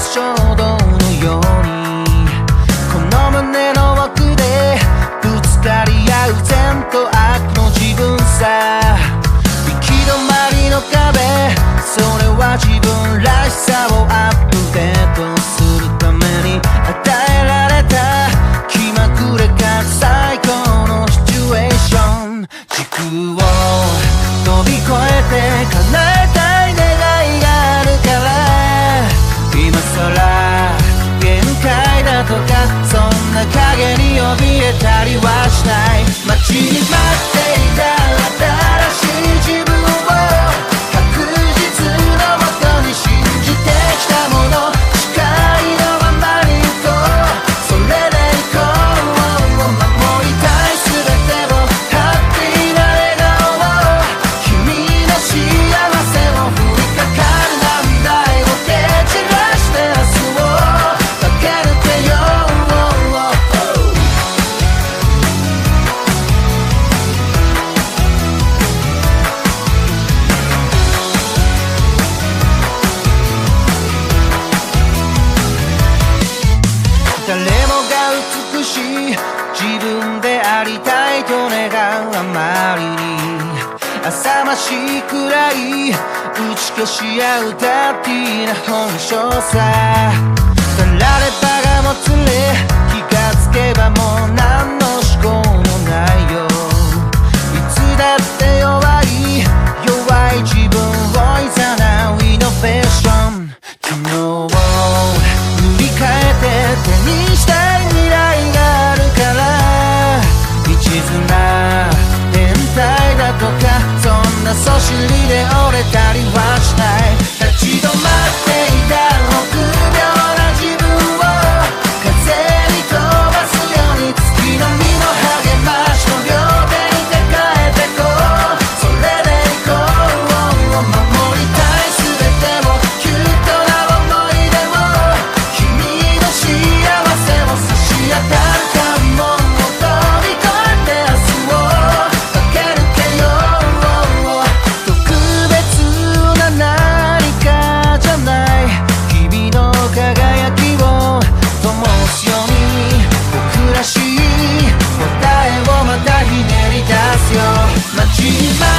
す衝動のように、この胸の奥でぶつかり合う善と悪の自分さ。行き止まりの壁、それは自分らしさをアップデートするために与えられた気まぐれかつ最高のシチュエーション。時空を飛び越えて叶えたい願いがあるから、今さら限界だとかそんな影に怯えたりはしない。待ちに待っていた新しい自分を確実のもとに信じてきたもの、誓いのままに行こう、それで行こう。守りたい全てをハッピーな笑顔を、君の幸せを降りかかる涙を蹴散らして明日を駆け抜けよう。誰もが美しい自分でありたいと願うあまりに、浅ましいくらい打ち消し合うダーティーな本性さ。たらればがもつれ、気がつけばもう何の思考もないよ。いつだって弱い自分をいざなうイノベーション。昨日を塗り替えて手にしたい未来があるから、一途な変態だとかそんなそしりで折れたりはしない。立ち止まっていた臆病な自分を風に飛ばすように、月の実の励ましの両手に抱えてこう、それで行こう。守りたい全てをキュートな思い出を、君の幸せを差し当たる関門を飛び越えて明日を駆け抜けよう。特別な何かじゃない君の輝きを灯すように、僕らしい答えをまたひねり出すよ。待ちに待